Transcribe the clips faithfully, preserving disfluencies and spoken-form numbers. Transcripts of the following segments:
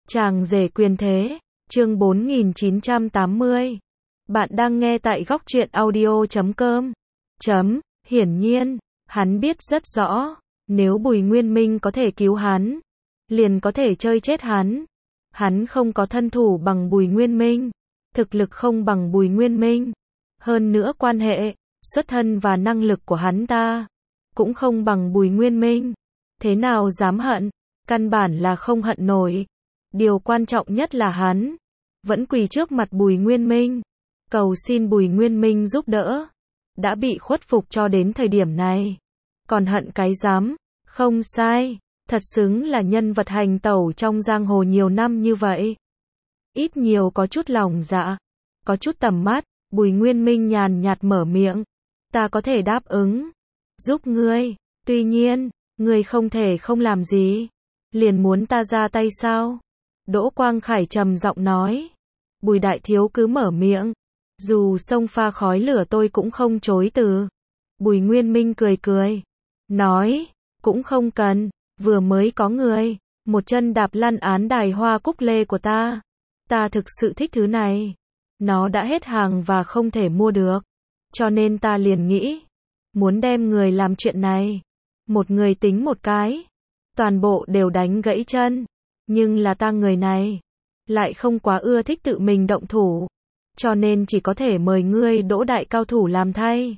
Chàng rể quyền thế, chương bốn nghìn chín trăm tám mươi. Bạn đang nghe tại góc truyện audio chấm com. Chấm, hiển nhiên, hắn biết rất rõ, nếu Bùi Nguyên Minh có thể cứu hắn, liền có thể chơi chết hắn. Hắn không có thân thủ bằng Bùi Nguyên Minh, thực lực không bằng Bùi Nguyên Minh, hơn nữa quan hệ, xuất thân và năng lực của hắn ta cũng không bằng Bùi Nguyên Minh. Thế nào dám hận, căn bản là không hận nổi. Điều quan trọng nhất là hắn vẫn quỳ trước mặt Bùi Nguyên Minh, cầu xin Bùi Nguyên Minh giúp đỡ. Đã bị khuất phục cho đến thời điểm này, còn hận cái dám. Không sai, thật xứng là nhân vật hành tẩu trong giang hồ nhiều năm như vậy. Ít nhiều có chút lòng dạ, có chút tầm mắt. Bùi Nguyên Minh nhàn nhạt mở miệng, ta có thể đáp ứng giúp ngươi, tuy nhiên ngươi không thể không làm gì. Liền muốn ta ra tay sao? Đỗ Quang Khải trầm giọng nói. Bùi đại thiếu cứ mở miệng, dù sông pha khói lửa tôi cũng không chối từ. Bùi Nguyên Minh cười cười, nói, cũng không cần, vừa mới có người một chân đạp lăn án đài hoa cúc lê của ta. Ta thực sự thích thứ này, nó đã hết hàng và không thể mua được, cho nên ta liền nghĩ muốn đem người làm chuyện này, một người tính một cái, toàn bộ đều đánh gãy chân. Nhưng là ta người này lại không quá ưa thích tự mình động thủ, cho nên chỉ có thể mời ngươi Đỗ đại cao thủ làm thay.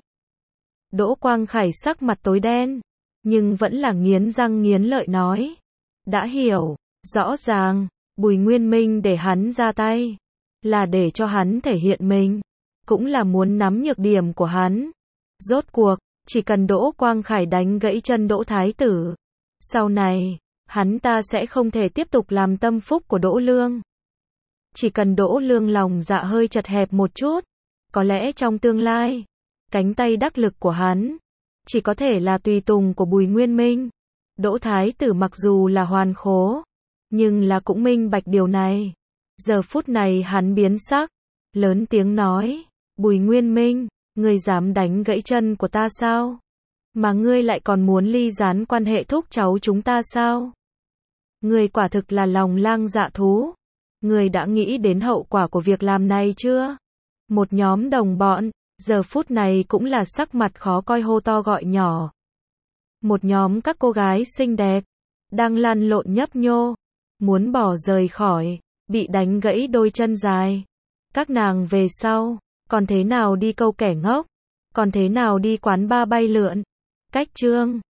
Đỗ Quang Khải sắc mặt tối đen, nhưng vẫn là nghiến răng nghiến lợi nói, đã hiểu, rõ ràng, Bùi Nguyên Minh để hắn ra tay, là để cho hắn thể hiện mình, cũng là muốn nắm nhược điểm của hắn. Rốt cuộc, chỉ cần Đỗ Quang Khải đánh gãy chân Đỗ Thái Tử, sau này hắn ta sẽ không thể tiếp tục làm tâm phúc của Đỗ Lương. Chỉ cần Đỗ Lương lòng dạ hơi chật hẹp một chút, có lẽ trong tương lai, cánh tay đắc lực của hắn chỉ có thể là tùy tùng của Bùi Nguyên Minh. Đỗ Thái Tử mặc dù là hoàn khố, nhưng là cũng minh bạch điều này. Giờ phút này hắn biến sắc, lớn tiếng nói, Bùi Nguyên Minh, ngươi dám đánh gãy chân của ta sao? Mà ngươi lại còn muốn ly gián quan hệ thúc cháu chúng ta sao? Ngươi quả thực là lòng lang dạ thú. Ngươi đã nghĩ đến hậu quả của việc làm này chưa? Một nhóm đồng bọn, giờ phút này cũng là sắc mặt khó coi hô to gọi nhỏ. Một nhóm các cô gái xinh đẹp, đang lăn lộn nhấp nhô, muốn bỏ rời khỏi, bị đánh gãy đôi chân dài. Các nàng về sau, còn thế nào đi câu kẻ ngốc, còn thế nào đi quán ba bay lượn. Cách chương